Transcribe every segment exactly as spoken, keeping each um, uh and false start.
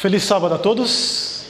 Feliz sábado a todos.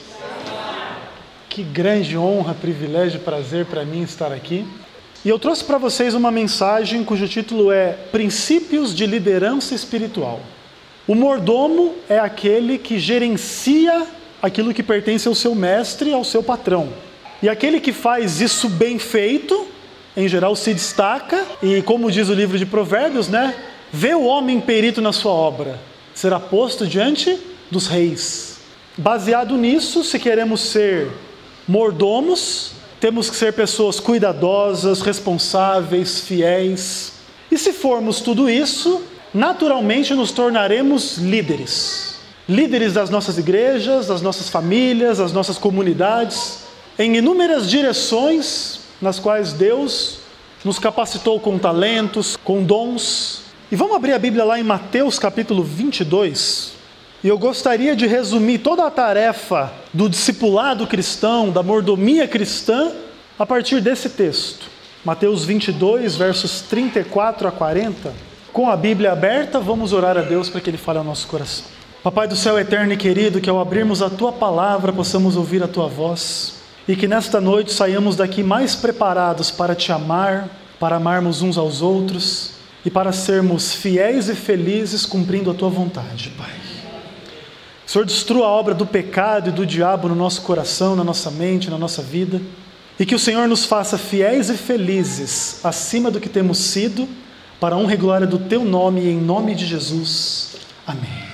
Que grande honra, privilégio e prazer para mim estar aqui. E eu trouxe para vocês uma mensagem cujo título é Princípios de Liderança Espiritual. O mordomo é aquele que gerencia aquilo que pertence ao seu mestre, ao seu patrão. E aquele que faz isso bem feito, em geral se destaca, e como diz o livro de Provérbios, né? Vê o homem perito na sua obra, será posto diante dos reis. Baseado nisso, se queremos ser mordomos, temos que ser pessoas cuidadosas, responsáveis, fiéis. E se formos tudo isso, naturalmente nos tornaremos líderes. Líderes das nossas igrejas, das nossas famílias, das nossas comunidades, em inúmeras direções nas quais Deus nos capacitou com talentos, com dons. E vamos abrir a Bíblia lá em Mateus capítulo vinte e dois. E eu gostaria de resumir toda a tarefa do discipulado cristão, da mordomia cristã, a partir desse texto. Mateus vinte e dois, versos trinta e quatro a quarenta. Com a Bíblia aberta, vamos orar a Deus para que Ele fale ao nosso coração. Papai do céu eterno e querido, que ao abrirmos a Tua palavra, possamos ouvir a Tua voz. E que nesta noite saiamos daqui mais preparados para Te amar, para amarmos uns aos outros e para sermos fiéis e felizes cumprindo a Tua vontade, Pai. Senhor, destrua a obra do pecado e do diabo no nosso coração, na nossa mente, na nossa vida. E que o Senhor nos faça fiéis e felizes, acima do que temos sido, para a honra e glória do Teu nome e em nome de Jesus. Amém.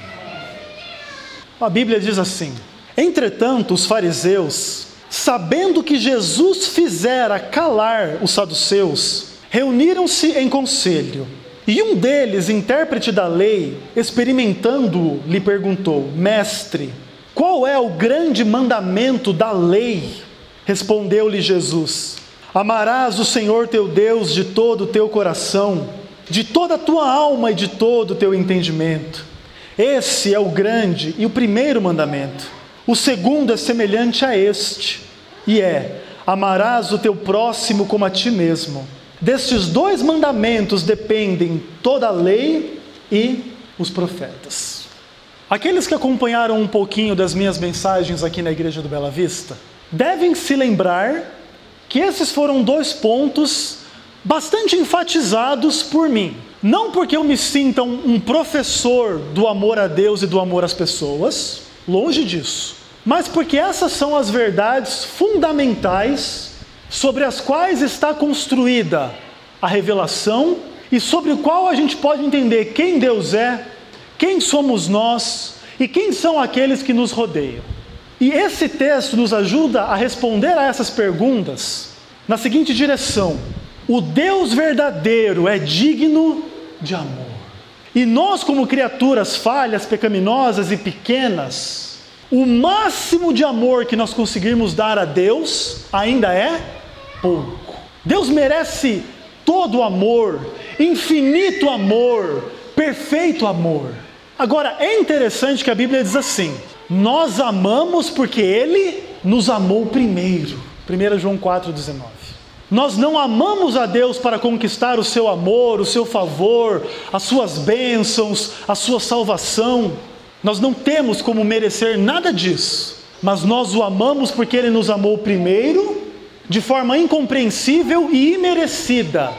A Bíblia diz assim: Entretanto, os fariseus, sabendo que Jesus fizera calar os saduceus, reuniram-se em conselho. E um deles, intérprete da lei, experimentando-o, lhe perguntou: Mestre, qual é o grande mandamento da lei? Respondeu-lhe Jesus: Amarás o Senhor teu Deus de todo o teu coração, de toda a tua alma e de todo o teu entendimento. Esse é o grande e o primeiro mandamento. O segundo é semelhante a este, e é: amarás o teu próximo como a ti mesmo. Destes dois mandamentos dependem toda a lei e os profetas. Aqueles que acompanharam um pouquinho das minhas mensagens aqui na Igreja do Bela Vista, devem se lembrar que esses foram dois pontos bastante enfatizados por mim. Não porque eu me sinta um, um professor do amor a Deus e do amor às pessoas, longe disso, mas porque essas são as verdades fundamentais sobre as quais está construída a revelação e sobre o qual a gente pode entender quem Deus é, quem somos nós e quem são aqueles que nos rodeiam. E esse texto nos ajuda a responder a essas perguntas na seguinte direção: o Deus verdadeiro é digno de amor. E nós, como criaturas falhas, pecaminosas e pequenas, o máximo de amor que nós conseguirmos dar a Deus ainda é pouco. Deus merece todo amor, infinito amor, perfeito amor. Agora, é interessante que a Bíblia diz assim: nós amamos porque Ele nos amou primeiro. primeiro João quatro, dezenove. Nós não amamos a Deus para conquistar o seu amor, o seu favor, as suas bênçãos, a sua salvação. Nós não temos como merecer nada disso, mas nós o amamos porque Ele nos amou primeiro, de forma incompreensível e imerecida,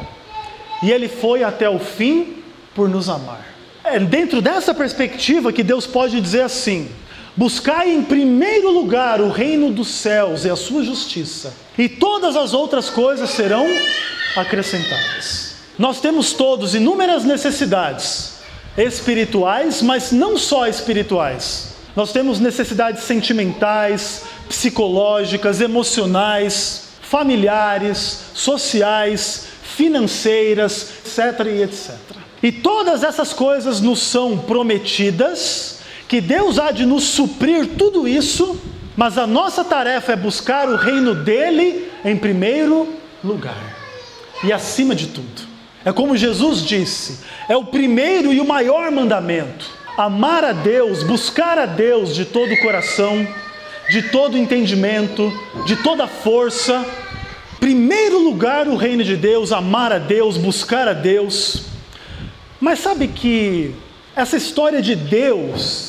e Ele foi até o fim por nos amar. É dentro dessa perspectiva que Deus pode dizer assim: buscai em primeiro lugar o reino dos céus e a sua justiça, e todas as outras coisas serão acrescentadas. Nós temos todos inúmeras necessidades espirituais, mas não só espirituais. Nós temos necessidades sentimentais, psicológicas, emocionais, familiares, sociais, financeiras, etc e etcétera. E todas essas coisas nos são prometidas, que Deus há de nos suprir tudo isso, mas a nossa tarefa é buscar o reino dele em primeiro lugar e acima de tudo. É como Jesus disse, é o primeiro e o maior mandamento: amar a Deus, buscar a Deus de todo o coração, de todo entendimento, de toda força. Primeiro lugar o reino de Deus, amar a Deus, buscar a Deus. Mas sabe que essa história de Deus,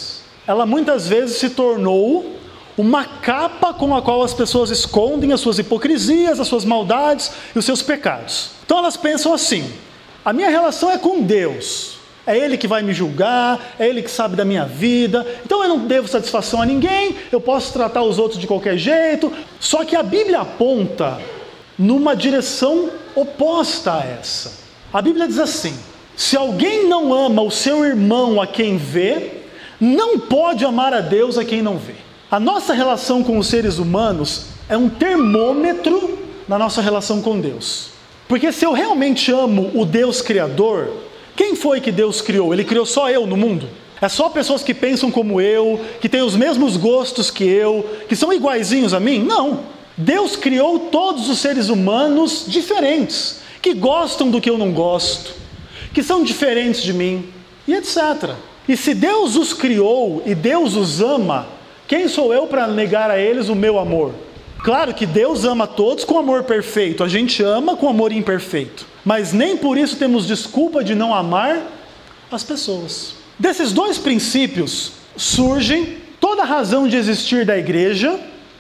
ela muitas vezes se tornou uma capa com a qual as pessoas escondem as suas hipocrisias, as suas maldades e os seus pecados. Então elas pensam assim: a minha relação é com Deus, é Ele que vai me julgar, é Ele que sabe da minha vida, então eu não devo satisfação a ninguém, eu posso tratar os outros de qualquer jeito. Só que a Bíblia aponta numa direção oposta a essa. A Bíblia diz assim: se alguém não ama o seu irmão a quem vê, não pode amar a Deus a quem não vê. A nossa relação com os seres humanos é um termômetro na nossa relação com Deus. Porque se eu realmente amo o Deus Criador, quem foi que Deus criou? Ele criou só eu no mundo? É só pessoas que pensam como eu, que têm os mesmos gostos que eu, que são iguaizinhos a mim? Não. Deus criou todos os seres humanos diferentes, que gostam do que eu não gosto, que são diferentes de mim, e etcétera. E se Deus os criou e Deus os ama, quem sou eu para negar a eles o meu amor? Claro que Deus ama todos com amor perfeito, a gente ama com amor imperfeito, mas nem por isso temos desculpa de não amar as pessoas. Desses dois princípios surgem toda a razão de existir da igreja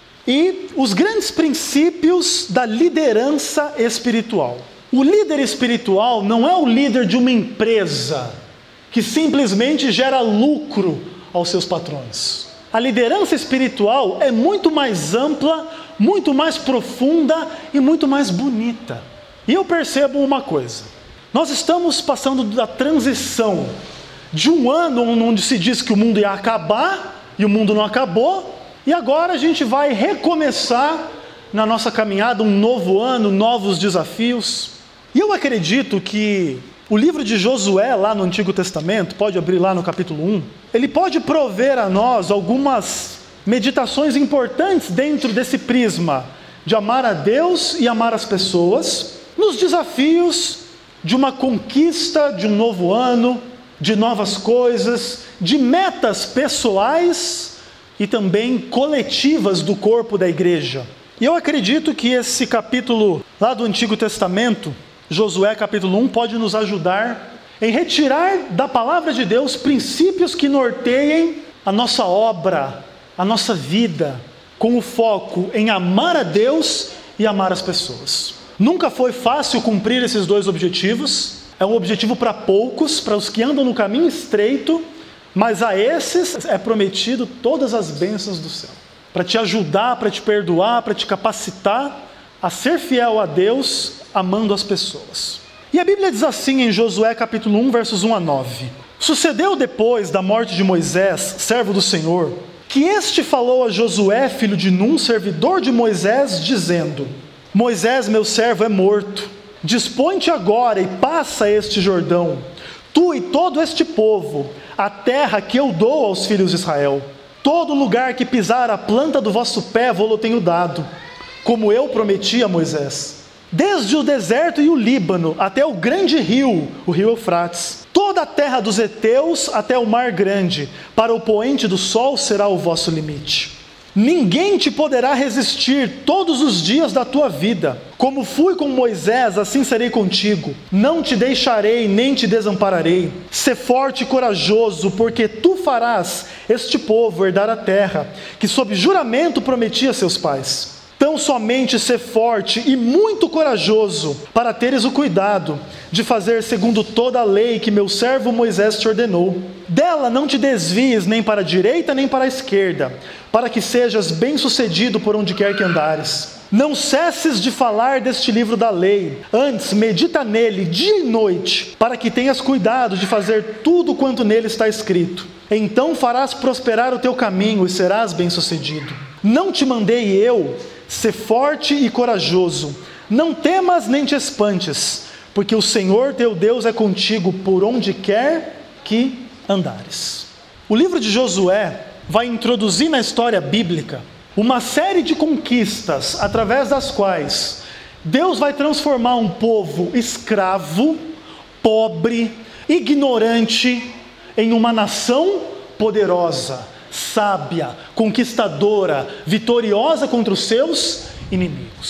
e os grandes princípios da liderança espiritual. O líder espiritual não é o líder de uma empresa que simplesmente gera lucro aos seus patrões. A liderança espiritual é muito mais ampla, muito mais profunda e muito mais bonita. E eu percebo uma coisa: nós estamos passando da transição de um ano onde se diz que o mundo ia acabar e o mundo não acabou, e agora a gente vai recomeçar na nossa caminhada um novo ano, novos desafios. E eu acredito que o livro de Josué, lá no Antigo Testamento, pode abrir lá no capítulo um, ele pode prover a nós algumas meditações importantes dentro desse prisma de amar a Deus e amar as pessoas, nos desafios de uma conquista de um novo ano, de novas coisas, de metas pessoais e também coletivas do corpo da igreja. E eu acredito que esse capítulo lá do Antigo Testamento, Josué capítulo um, pode nos ajudar em retirar da palavra de Deus princípios que norteiem a nossa obra, a nossa vida, com o foco em amar a Deus e amar as pessoas. Nunca foi fácil cumprir esses dois objetivos. É um objetivo para poucos, para os que andam no caminho estreito, mas a esses é prometido todas as bênçãos do céu, para te ajudar, para te perdoar, para te capacitar a ser fiel a Deus, amando as pessoas. E a Bíblia diz assim em Josué capítulo um, versos um a nove: sucedeu depois da morte de Moisés, servo do Senhor, que este falou a Josué, filho de Num, servidor de Moisés, dizendo: Moisés, meu servo, é morto. Dispõe-te agora e passa este Jordão, tu e todo este povo, a terra que eu dou aos filhos de Israel. Todo lugar que pisar a planta do vosso pé vou-lo tenho dado, como eu prometi a Moisés. Desde o deserto e o Líbano até o grande rio, o rio Eufrates, toda a terra dos heteus até o mar grande, para o poente do sol será o vosso limite. Ninguém te poderá resistir todos os dias da tua vida. Como fui com Moisés, assim serei contigo. Não te deixarei, nem te desampararei. Sê forte e corajoso, porque tu farás este povo herdar a terra, que sob juramento prometi a seus pais. Tão somente ser forte e muito corajoso, para teres o cuidado de fazer segundo toda a lei que meu servo Moisés te ordenou. Dela não te desvies nem para a direita nem para a esquerda, para que sejas bem-sucedido por onde quer que andares. Não cesses de falar deste livro da lei, antes medita nele dia e noite, para que tenhas cuidado de fazer tudo quanto nele está escrito. Então farás prosperar o teu caminho e serás bem-sucedido. Não te mandei eu? Sê forte e corajoso, não temas nem te espantes, porque o Senhor teu Deus é contigo por onde quer que andares. O livro de Josué vai introduzir na história bíblica uma série de conquistas através das quais Deus vai transformar um povo escravo, pobre, ignorante, em uma nação poderosa, sábia, conquistadora, vitoriosa contra os seus inimigos.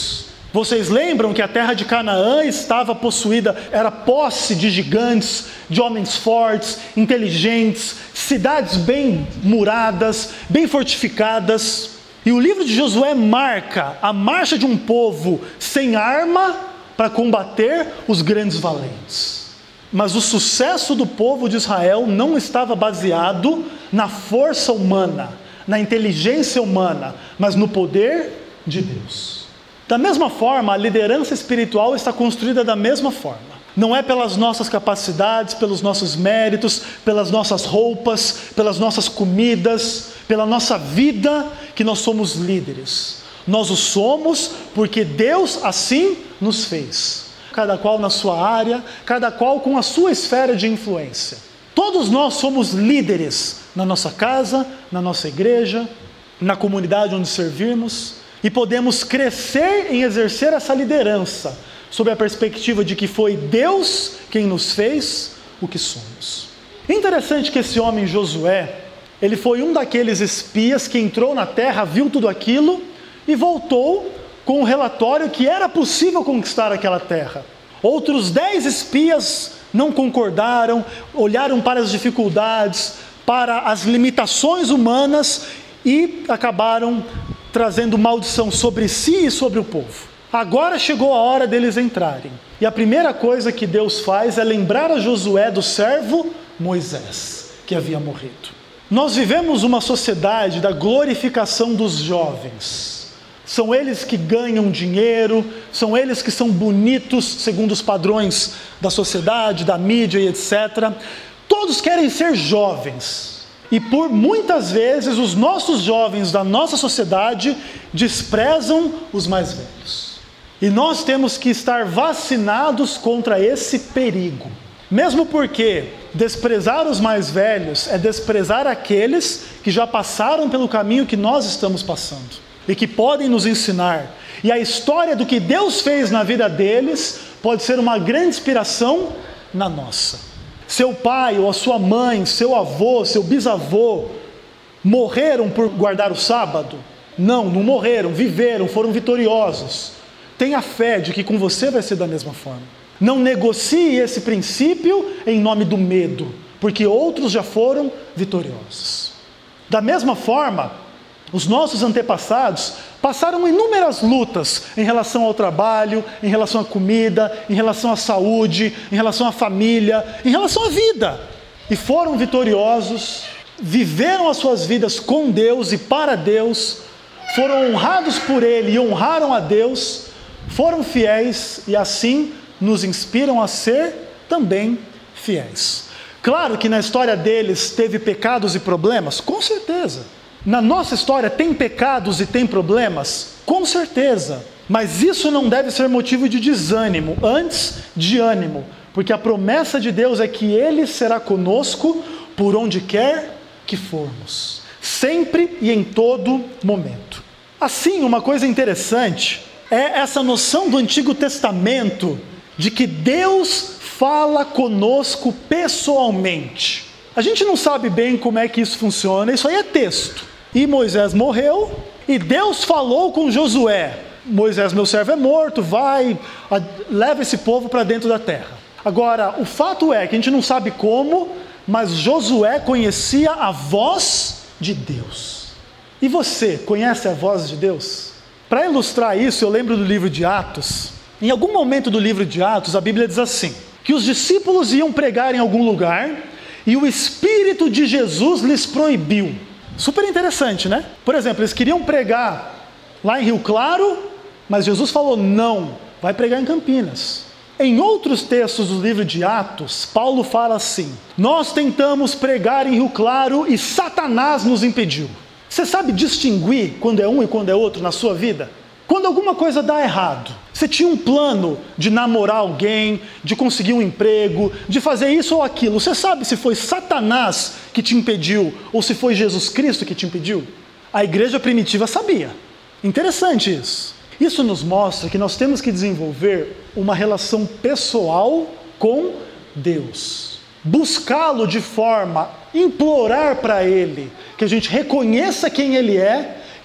Vocês lembram que a terra de Canaã estava possuída, era posse de gigantes, de homens fortes, inteligentes, cidades bem muradas, bem fortificadas. E o livro de Josué marca a marcha de um povo sem arma para combater os grandes valentes. Mas o sucesso do povo de Israel não estava baseado na força humana, na inteligência humana, mas no poder de Deus. Da mesma forma, a liderança espiritual está construída da mesma forma. Não é pelas nossas capacidades, pelos nossos méritos, pelas nossas roupas, pelas nossas comidas, pela nossa vida que nós somos líderes. Nós o somos porque Deus assim nos fez. Cada qual na sua área, cada qual com a sua esfera de influência. Todos nós somos líderes na nossa casa, na nossa igreja, na comunidade onde servirmos. E podemos crescer em exercer essa liderança, sob a perspectiva de que foi Deus quem nos fez o que somos. Interessante que esse homem Josué, ele foi um daqueles espias que entrou na terra, viu tudo aquilo e voltou com o relatório que era possível conquistar aquela terra. Outros dez espias não concordaram, olharam para as dificuldades, para as limitações humanas e acabaram trazendo maldição sobre si e sobre o povo. Agora chegou a hora deles entrarem. E a primeira coisa que Deus faz é lembrar a Josué do servo Moisés, que havia morrido. Nós vivemos uma sociedade da glorificação dos jovens. São eles que ganham dinheiro, são eles que são bonitos segundo os padrões da sociedade, da mídia e etcétera. Todos querem ser jovens. E por muitas vezes os nossos jovens da nossa sociedade desprezam os mais velhos. E nós temos que estar vacinados contra esse perigo. Mesmo porque desprezar os mais velhos é desprezar aqueles que já passaram pelo caminho que nós estamos passando. E que podem nos ensinar. E a história do que Deus fez na vida deles pode ser uma grande inspiração na nossa. Seu pai ou a sua mãe, seu avô, seu bisavô, morreram por guardar o sábado? Não, não morreram, viveram, foram vitoriosos. Tenha fé de que com você vai ser da mesma forma. Não negocie esse princípio em nome do medo, porque outros já foram vitoriosos. Da mesma forma, os nossos antepassados passaram inúmeras lutas em relação ao trabalho, em relação à comida, em relação à saúde, em relação à família, em relação à vida. E foram vitoriosos, viveram as suas vidas com Deus e para Deus, foram honrados por Ele e honraram a Deus, foram fiéis e assim nos inspiram a ser também fiéis. Claro que na história deles teve pecados e problemas, com certeza. Na nossa história tem pecados e tem problemas? Com certeza. Mas isso não deve ser motivo de desânimo, antes de ânimo. Porque a promessa de Deus é que Ele será conosco por onde quer que formos. Sempre e em todo momento. Assim, uma coisa interessante é essa noção do Antigo Testamento de que Deus fala conosco pessoalmente. A gente não sabe bem como é que isso funciona, isso aí é texto. E Moisés morreu, e Deus falou com Josué: Moisés, meu servo, é morto, vai, leva esse povo para dentro da terra. Agora, o fato é que a gente não sabe como, mas Josué conhecia a voz de Deus. E você, conhece a voz de Deus? Para ilustrar isso, eu lembro do livro de Atos. Em algum momento do livro de Atos, a Bíblia diz assim, que os discípulos iam pregar em algum lugar, e o Espírito de Jesus lhes proibiu. Super interessante, né? Por exemplo, eles queriam pregar lá em Rio Claro, mas Jesus falou, não, vai pregar em Campinas. Em outros textos do livro de Atos, Paulo fala assim, nós tentamos pregar em Rio Claro e Satanás nos impediu. Você sabe distinguir quando é um e quando é outro na sua vida? Quando alguma coisa dá errado, você tinha um plano de namorar alguém, de conseguir um emprego, de fazer isso ou aquilo. Você sabe se foi Satanás que te impediu ou se foi Jesus Cristo que te impediu? A igreja primitiva sabia. Interessante isso. Isso nos mostra que nós temos que desenvolver uma relação pessoal com Deus. Buscá-lo de forma a implorar para Ele, que a gente reconheça quem Ele é,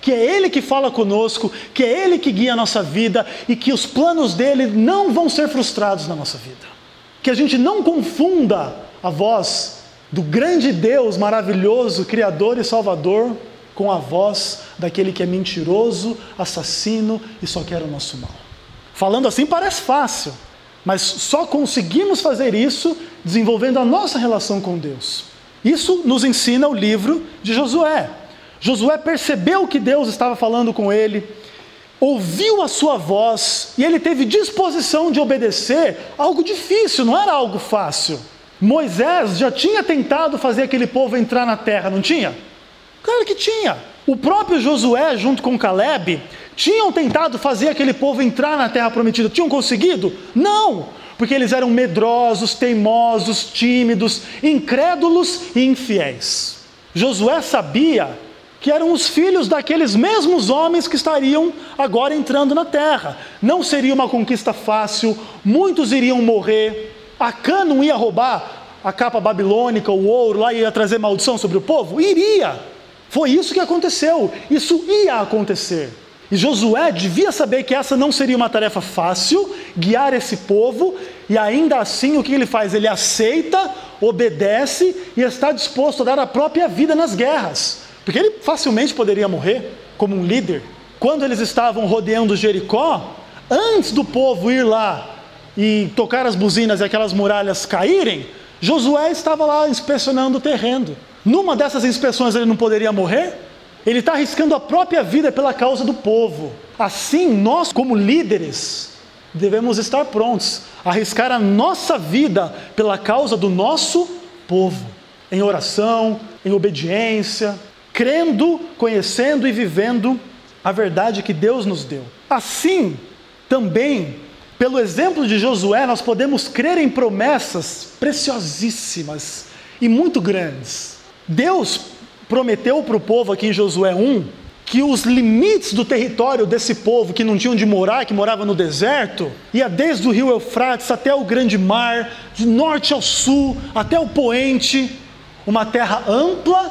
que é Ele que fala conosco, que é Ele que guia a nossa vida e que os planos dele não vão ser frustrados na nossa vida. Que a gente não confunda a voz do grande Deus maravilhoso, Criador e Salvador, com a voz daquele que é mentiroso, assassino e só quer o nosso mal. Falando assim parece fácil, mas só conseguimos fazer isso desenvolvendo a nossa relação com Deus. Isso nos ensina o livro de Josué. Josué percebeu que Deus estava falando com ele, ouviu a sua voz e ele teve disposição de obedecer, algo difícil, não era algo fácil. Moisés já tinha tentado fazer aquele povo entrar na terra, não tinha? Claro que tinha. O próprio Josué, junto com Caleb, tinham tentado fazer aquele povo entrar na terra prometida. Tinham conseguido? Não, porque eles eram medrosos, teimosos, tímidos, incrédulos e infiéis. Josué sabia que eram os filhos daqueles mesmos homens que estariam agora entrando na terra. Não seria uma conquista fácil, muitos iriam morrer. Acã não ia roubar a capa babilônica, o ouro lá, e ia trazer maldição sobre o povo? Iria. Foi isso que aconteceu, isso ia acontecer. E Josué devia saber que essa não seria uma tarefa fácil, guiar esse povo, e ainda assim o que ele faz? Ele aceita, obedece e está disposto a dar a própria vida nas guerras. Porque ele facilmente poderia morrer como um líder. Quando eles estavam rodeando Jericó, antes do povo ir lá e tocar as buzinas e aquelas muralhas caírem, Josué estava lá inspecionando o terreno. Numa dessas inspeções ele não poderia morrer? Ele está arriscando a própria vida pela causa do povo. Assim, nós como líderes devemos estar prontos a arriscar a nossa vida pela causa do nosso povo, em oração, em obediência, crendo, conhecendo e vivendo a verdade que Deus nos deu. Assim, também, pelo exemplo de Josué, nós podemos crer em promessas preciosíssimas e muito grandes. Deus prometeu para o povo aqui em Josué um, que os limites do território desse povo que não tinham onde morar, que morava no deserto, ia desde o rio Eufrates até o grande mar, de norte ao sul, até o poente, uma terra ampla,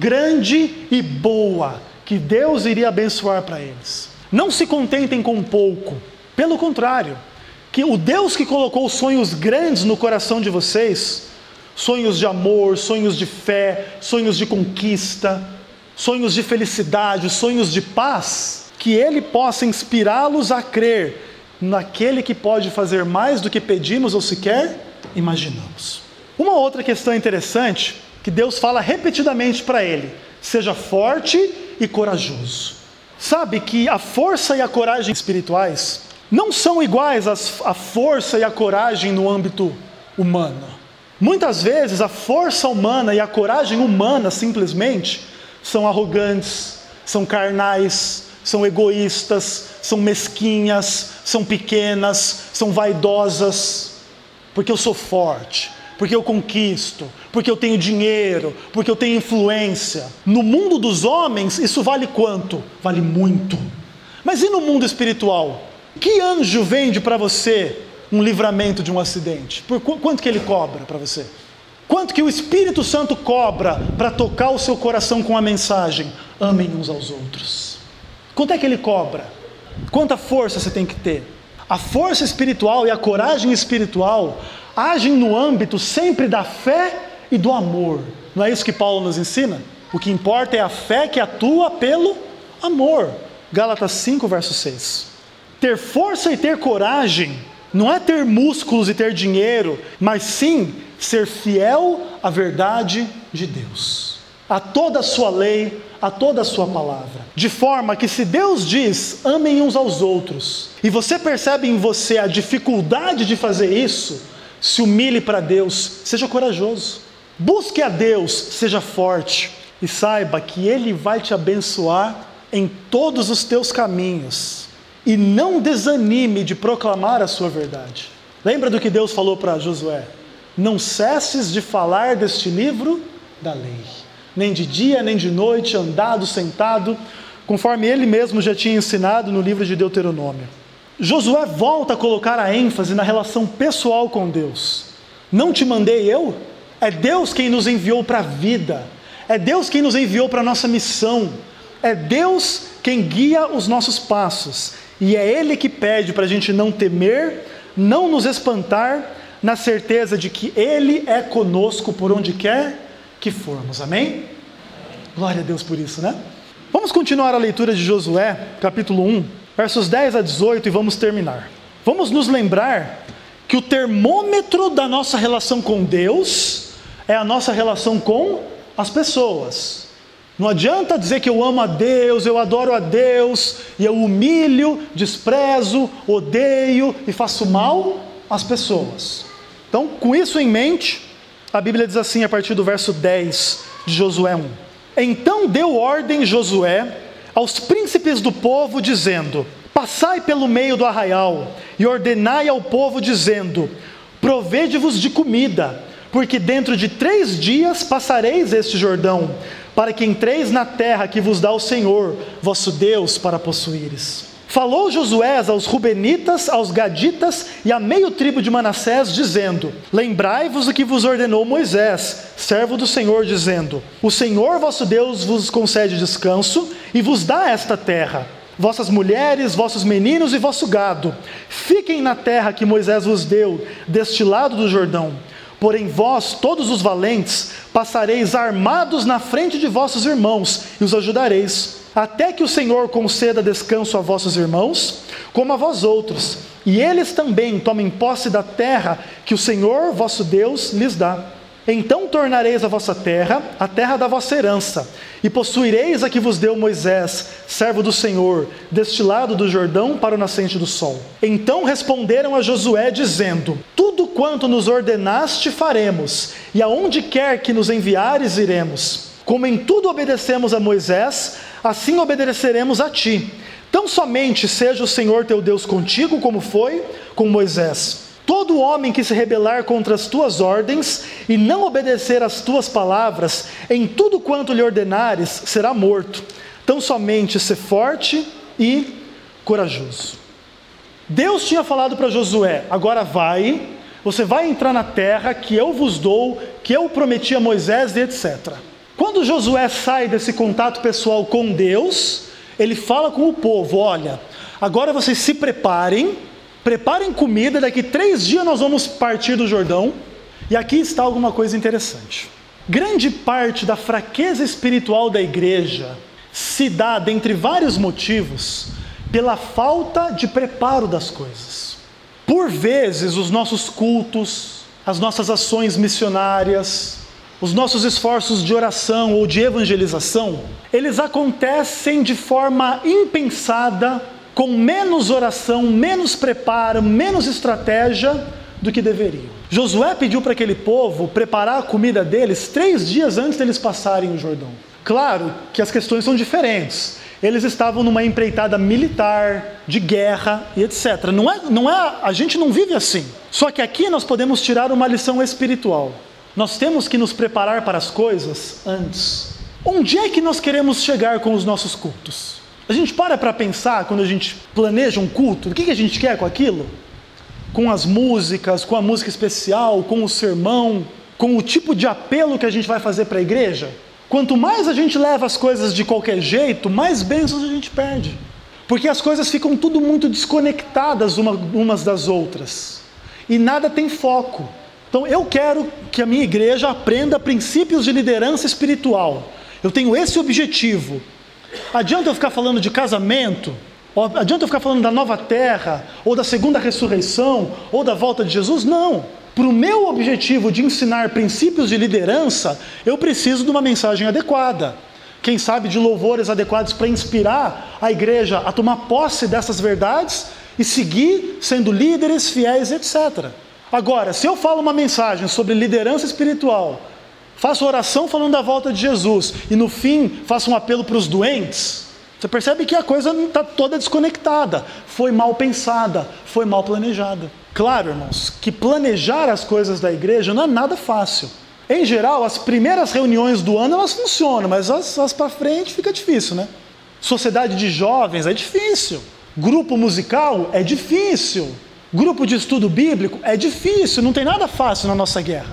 grande e boa, que Deus iria abençoar para eles. Não se contentem com pouco, pelo contrário, que o Deus que colocou sonhos grandes no coração de vocês, sonhos de amor, sonhos de fé, sonhos de conquista, sonhos de felicidade, sonhos de paz, que Ele possa inspirá-los a crer naquele que pode fazer mais do que pedimos ou sequer imaginamos. Uma outra questão interessante, que Deus fala repetidamente para ele: seja forte e corajoso. Sabe que a força e a coragem espirituais não são iguais às, à força e à coragem no âmbito humano. Muitas vezes a força humana e a coragem humana simplesmente são arrogantes, são carnais, são egoístas, são mesquinhas, são pequenas, são vaidosas. Porque eu sou forte, porque eu conquisto, porque eu tenho dinheiro, porque eu tenho influência. No mundo dos homens isso vale quanto? Vale muito. Mas e no mundo espiritual? Que anjo vende para você um livramento de um acidente? Por qu- quanto que ele cobra para você? Quanto que o Espírito Santo cobra para tocar o seu coração com a mensagem: amem uns aos outros? Quanto é que ele cobra? Quanta força você tem que ter? A força espiritual e a coragem espiritual agem no âmbito sempre da fé e do amor. Não é isso que Paulo nos ensina? O que importa é a fé que atua pelo amor. Gálatas cinco, verso seis. Ter força e ter coragem não é ter músculos e ter dinheiro, mas sim ser fiel à verdade de Deus, a toda a sua lei, a toda a sua palavra. De forma que se Deus diz, amem uns aos outros, e você percebe em você a dificuldade de fazer isso, se humilhe para Deus, seja corajoso. Busque a Deus, seja forte, e saiba que Ele vai te abençoar em todos os teus caminhos. E não desanime de proclamar a sua verdade. Lembra do que Deus falou para Josué? Não cesses de falar deste livro da lei, nem de dia nem de noite, andado, sentado, conforme ele mesmo já tinha ensinado no livro de Deuteronômio. Josué volta a colocar a ênfase na relação pessoal com Deus. Não te mandei eu? É Deus quem nos enviou para a vida, é Deus quem nos enviou para a nossa missão, É Deus quem guia os nossos passos. E é Ele que pede para a gente não temer, não nos espantar, na certeza de que Ele é conosco por onde quer que formos. Amém? Glória a Deus por isso, né? Vamos continuar a leitura de Josué, capítulo um, versos dez a dezoito, e vamos terminar. Vamos nos lembrar que o termômetro da nossa relação com Deus é a nossa relação com as pessoas. Não adianta dizer que eu amo a Deus, eu adoro a Deus, e eu humilho, desprezo, odeio e faço mal às pessoas. Então, com isso em mente, a Bíblia diz assim a partir do verso dez de Josué um. Então deu ordem Josué aos príncipes do povo, dizendo: passai pelo meio do arraial e ordenai ao povo, dizendo: provede-vos de comida, porque dentro de três dias passareis este Jordão, para que entreis na terra que vos dá o Senhor, vosso Deus, para possuíres. Falou Josué aos Rubenitas, aos Gaditas e a meio tribo de Manassés, dizendo: lembrai-vos o que vos ordenou Moisés, servo do Senhor, dizendo: o Senhor vosso Deus vos concede descanso e vos dá esta terra. Vossas mulheres, vossos meninos e vosso gado, fiquem na terra que Moisés vos deu, deste lado do Jordão. Porém vós, todos os valentes, passareis armados na frente de vossos irmãos e os ajudareis, até que o Senhor conceda descanso a vossos irmãos, como a vós outros, e eles também tomem posse da terra que o Senhor vosso Deus lhes dá. Então tornareis a vossa terra, a terra da vossa herança, e possuireis a que vos deu Moisés, servo do Senhor, deste lado do Jordão para o nascente do sol. Então responderam a Josué, dizendo: tudo quanto nos ordenaste faremos, e aonde quer que nos enviares iremos. Como em tudo obedecemos a Moisés, assim obedeceremos a ti. Tão somente seja o Senhor teu Deus contigo, como foi com Moisés. Todo homem que se rebelar contra as tuas ordens e não obedecer às tuas palavras, em tudo quanto lhe ordenares, será morto. Tão somente ser forte e corajoso. Deus tinha falado para Josué: agora vai, você vai entrar na terra que eu vos dou, que eu prometi a Moisés e etcétera. Quando Josué sai desse contato pessoal com Deus, ele fala com o povo: olha, agora vocês se preparem, preparem comida, daqui três dias nós vamos partir do Jordão. E aqui está alguma coisa interessante. Grande parte da fraqueza espiritual da igreja se dá, dentre vários motivos, pela falta de preparo das coisas. Por vezes os nossos cultos, as nossas ações missionárias, os nossos esforços de oração ou de evangelização, eles acontecem de forma impensada, com menos oração, menos preparo, menos estratégia do que deveriam. Josué pediu para aquele povo preparar a comida deles três dias antes deles passarem o Jordão. Claro que as questões são diferentes. Eles estavam numa empreitada militar, de guerra e etcétera. Não é, não é, a gente não vive assim. Só que aqui nós podemos tirar uma lição espiritual. Nós temos que nos preparar para as coisas antes. Onde é que nós queremos chegar com os nossos cultos? A gente para para pensar, quando a gente planeja um culto, o que a gente quer com aquilo? Com as músicas, com a música especial, com o sermão, com o tipo de apelo que a gente vai fazer para a igreja? Quanto mais a gente leva as coisas de qualquer jeito, mais bênçãos a gente perde. Porque as coisas ficam tudo muito desconectadas uma, umas das outras. E nada tem foco. Então eu quero que a minha igreja aprenda princípios de liderança espiritual. Eu tenho esse objetivo. Adianta eu ficar falando de casamento? Adianta eu ficar falando da nova terra? Ou da segunda ressurreição? Ou da volta de Jesus? Não. Para o meu objetivo de ensinar princípios de liderança, eu preciso de uma mensagem adequada. Quem sabe de louvores adequados para inspirar a igreja a tomar posse dessas verdades e seguir sendo líderes, fiéis, etcétera. Agora, se eu falo uma mensagem sobre liderança espiritual, faço oração falando da volta de Jesus e no fim faço um apelo para os doentes, você percebe que a coisa está toda desconectada, foi mal pensada, foi mal planejada. Claro, irmãos, que planejar as coisas da igreja não é nada fácil. Em geral, as primeiras reuniões do ano elas funcionam, mas as, as para frente fica difícil, né? Sociedade de jovens é difícil, grupo musical é difícil, grupo de estudo bíblico é difícil, não tem nada fácil na nossa guerra.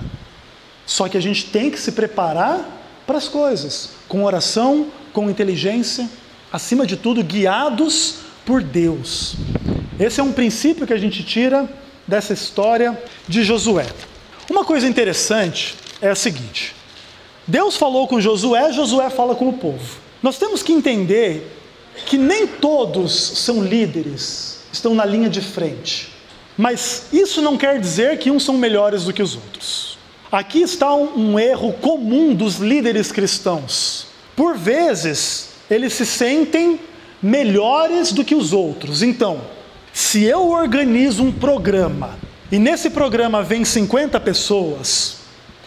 Só que a gente tem que se preparar para as coisas, com oração, com inteligência acima de tudo, guiados por Deus. Esse é um princípio que a gente tira dessa história de Josué. Uma coisa interessante é a seguinte: Deus falou com Josué, Josué fala com o povo. Nós temos que entender que nem todos são líderes, estão na linha de frente. Mas isso não quer dizer que uns são melhores do que os outros. Aqui está um, um erro comum dos líderes cristãos. Por vezes, eles se sentem melhores do que os outros. Então, se eu organizo um programa, e nesse programa vem cinquenta pessoas,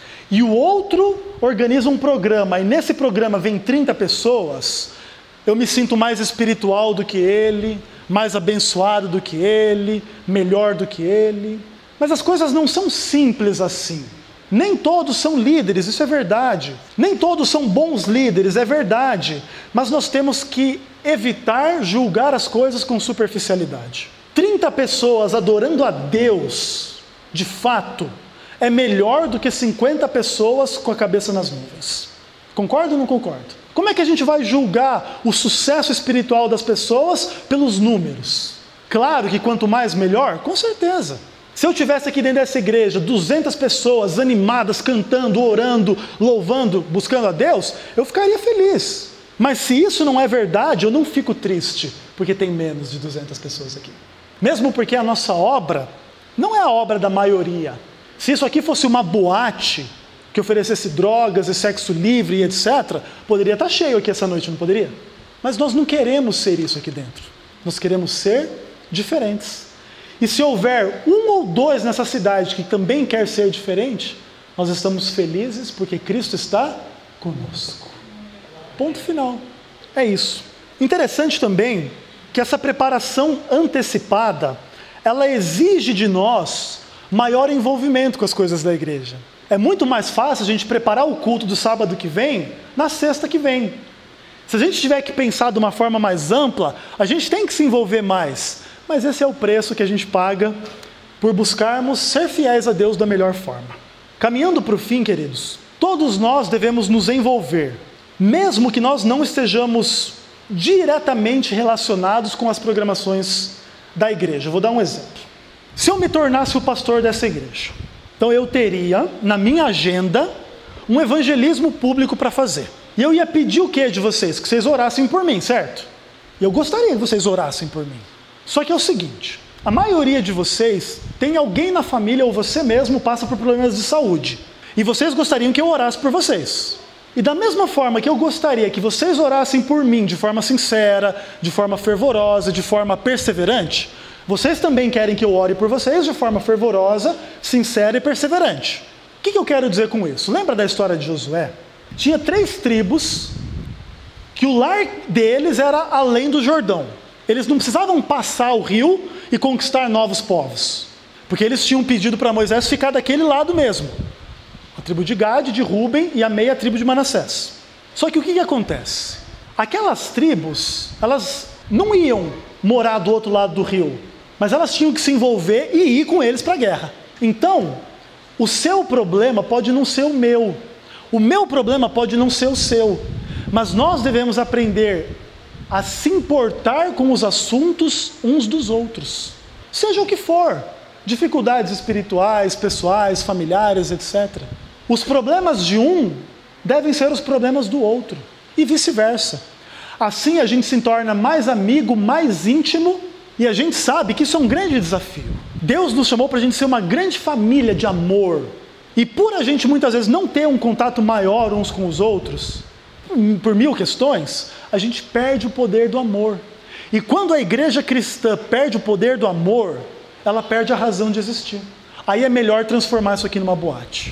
e o outro organiza um programa, e nesse programa vem trinta pessoas, eu me sinto mais espiritual do que ele, mais abençoado do que ele, melhor do que ele. Mas as coisas não são simples assim. Nem todos são líderes, isso é verdade. Nem todos são bons líderes, é verdade. Mas nós temos que evitar julgar as coisas com superficialidade. trinta pessoas adorando a Deus, de fato, é melhor do que cinquenta pessoas com a cabeça nas nuvens. Concorda ou não concorda? Como é que a gente vai julgar o sucesso espiritual das pessoas pelos números? Claro que quanto mais melhor, com certeza. Se eu tivesse aqui dentro dessa igreja duzentas pessoas animadas, cantando, orando, louvando, buscando a Deus, eu ficaria feliz. Mas se isso não é verdade, eu não fico triste, porque tem menos de duzentas pessoas aqui. Mesmo porque a nossa obra não é a obra da maioria. Se isso aqui fosse uma boate que oferecesse drogas e sexo livre e etcétera, poderia estar cheio aqui essa noite, não poderia? Mas nós não queremos ser isso aqui dentro. Nós queremos ser diferentes. E se houver um ou dois nessa cidade que também quer ser diferente, nós estamos felizes porque Cristo está conosco. Ponto final. É isso. Interessante também que essa preparação antecipada, ela exige de nós maior envolvimento com as coisas da igreja. É muito mais fácil a gente preparar o culto do sábado que vem, na sexta que vem. Se a gente tiver que pensar de uma forma mais ampla, a gente tem que se envolver mais. Mas esse é o preço que a gente paga por buscarmos ser fiéis a Deus da melhor forma. Caminhando para o fim, queridos, todos nós devemos nos envolver, mesmo que nós não estejamos diretamente relacionados com as programações da igreja. Vou dar um exemplo. Se eu me tornasse o pastor dessa igreja, então eu teria na minha agenda um evangelismo público para fazer. E eu ia pedir o que de vocês? Que vocês orassem por mim, certo? E eu gostaria que vocês orassem por mim. Só que é o seguinte, a maioria de vocês tem alguém na família ou você mesmo passa por problemas de saúde. E vocês gostariam que eu orasse por vocês. E da mesma forma que eu gostaria que vocês orassem por mim de forma sincera, de forma fervorosa, de forma perseverante, vocês também querem que eu ore por vocês de forma fervorosa, sincera e perseverante. O que, que eu quero dizer com isso? Lembra da história de Josué? Tinha três tribos que o lar deles era além do Jordão. Eles não precisavam passar o rio e conquistar novos povos, porque eles tinham pedido para Moisés ficar daquele lado mesmo. A tribo de Gade, de Ruben e a meia tribo de Manassés. Só que o que, que acontece? Aquelas tribos, elas não iam morar do outro lado do rio, mas elas tinham que se envolver e ir com eles para a guerra. Então, o seu problema pode não ser o meu, o meu problema pode não ser o seu, mas nós devemos aprender a se importar com os assuntos uns dos outros, seja o que for, dificuldades espirituais, pessoais, familiares, etcétera. Os problemas de um devem ser os problemas do outro, e vice-versa. Assim a gente se torna mais amigo, mais íntimo, e a gente sabe que isso é um grande desafio. Deus nos chamou para a gente ser uma grande família de amor. E por a gente muitas vezes não ter um contato maior uns com os outros, por mil questões, a gente perde o poder do amor. E quando a igreja cristã perde o poder do amor, ela perde a razão de existir. Aí é melhor transformar isso aqui numa boate.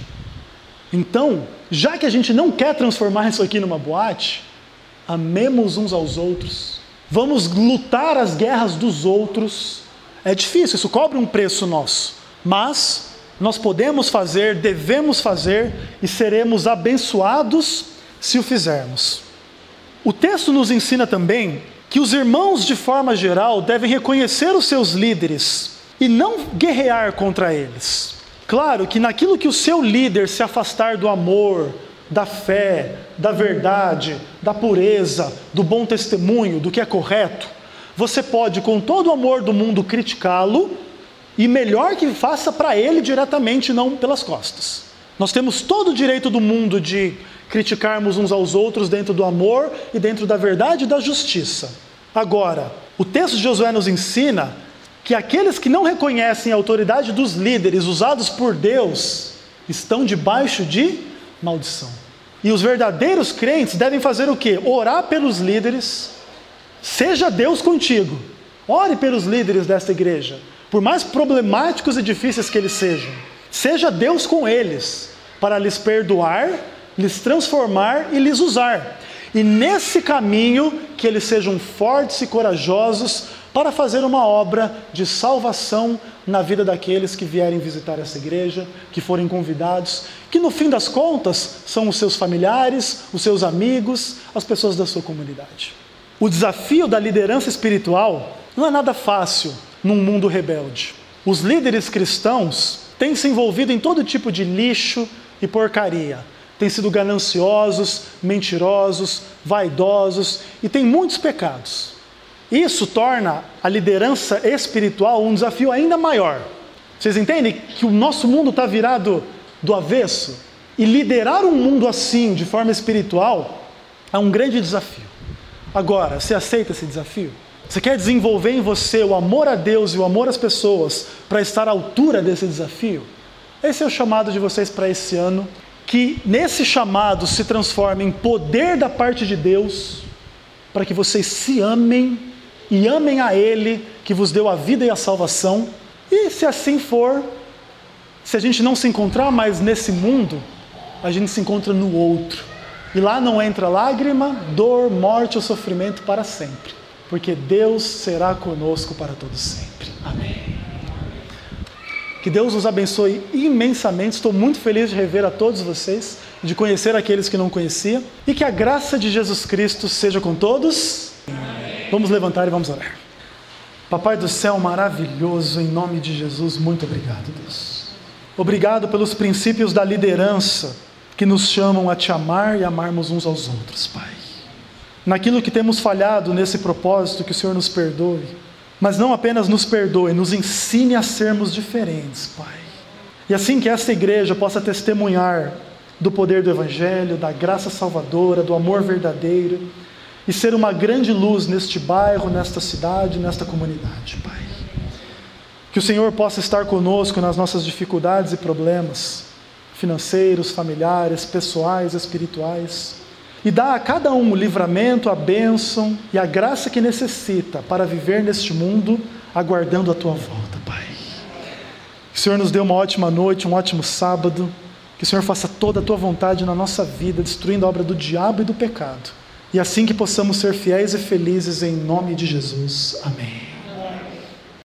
Então, já que a gente não quer transformar isso aqui numa boate, amemos uns aos outros. Vamos lutar as guerras dos outros. É difícil, isso cobra um preço nosso. Mas nós podemos fazer, devemos fazer e seremos abençoados se o fizermos. O texto nos ensina também que os irmãos, de forma geral, devem reconhecer os seus líderes e não guerrear contra eles. Claro que naquilo que o seu líder se afastar do amor, da fé, da verdade, da pureza, do bom testemunho, do que é correto, você pode, com todo o amor do mundo, criticá-lo, e melhor que faça para ele diretamente, não pelas costas. Nós temos todo o direito do mundo de criticarmos uns aos outros dentro do amor e dentro da verdade e da justiça. Agora, o texto de Josué nos ensina que aqueles que não reconhecem a autoridade dos líderes usados por Deus estão debaixo de maldição. E os verdadeiros crentes devem fazer o quê? Orar pelos líderes. Seja Deus contigo. Ore pelos líderes desta igreja. Por mais problemáticos e difíceis que eles sejam. Seja Deus com eles, para lhes perdoar, lhes transformar e lhes usar. E nesse caminho, que eles sejam fortes e corajosos para fazer uma obra de salvação na vida daqueles que vierem visitar essa igreja, que forem convidados, que no fim das contas são os seus familiares, os seus amigos, as pessoas da sua comunidade. O desafio da liderança espiritual não é nada fácil num mundo rebelde. Os líderes cristãos têm se envolvido em todo tipo de lixo e porcaria. Têm sido gananciosos, mentirosos, vaidosos e têm muitos pecados. Isso torna a liderança espiritual um desafio ainda maior. Vocês entendem que o nosso mundo está virado do avesso? E liderar um mundo assim, de forma espiritual, é um grande desafio. Agora, você aceita esse desafio? Você quer desenvolver em você o amor a Deus e o amor às pessoas para estar à altura desse desafio? Esse é o chamado de vocês para esse ano. Que nesse chamado se transforme em poder da parte de Deus, para que vocês se amem e amem a Ele, que vos deu a vida e a salvação. E se assim for, se a gente não se encontrar mais nesse mundo, a gente se encontra no outro. E lá não entra lágrima, dor, morte ou sofrimento para sempre. Porque Deus será conosco para todo sempre. Amém. Que Deus nos abençoe imensamente. Estou muito feliz de rever a todos vocês, de conhecer aqueles que não conhecia. E que a graça de Jesus Cristo seja com todos. Amém. Vamos levantar e vamos orar. Papai do céu maravilhoso, em nome de Jesus, muito obrigado, Deus. Obrigado pelos princípios da liderança que nos chamam a te amar e amarmos uns aos outros, Pai. Naquilo que temos falhado nesse propósito, que o Senhor nos perdoe. Mas não apenas nos perdoe, nos ensine a sermos diferentes, Pai. E assim que esta igreja possa testemunhar do poder do Evangelho, da graça salvadora, do amor verdadeiro, e ser uma grande luz neste bairro, nesta cidade, nesta comunidade, Pai. Que o Senhor possa estar conosco nas nossas dificuldades e problemas, financeiros, familiares, pessoais, espirituais, e dá a cada um o livramento, a bênção e a graça que necessita para viver neste mundo, aguardando a Tua volta, Pai. Que o Senhor nos dê uma ótima noite, um ótimo sábado. Que o Senhor faça toda a Tua vontade na nossa vida, destruindo a obra do diabo e do pecado. E assim que possamos ser fiéis e felizes em nome de Jesus. Amém.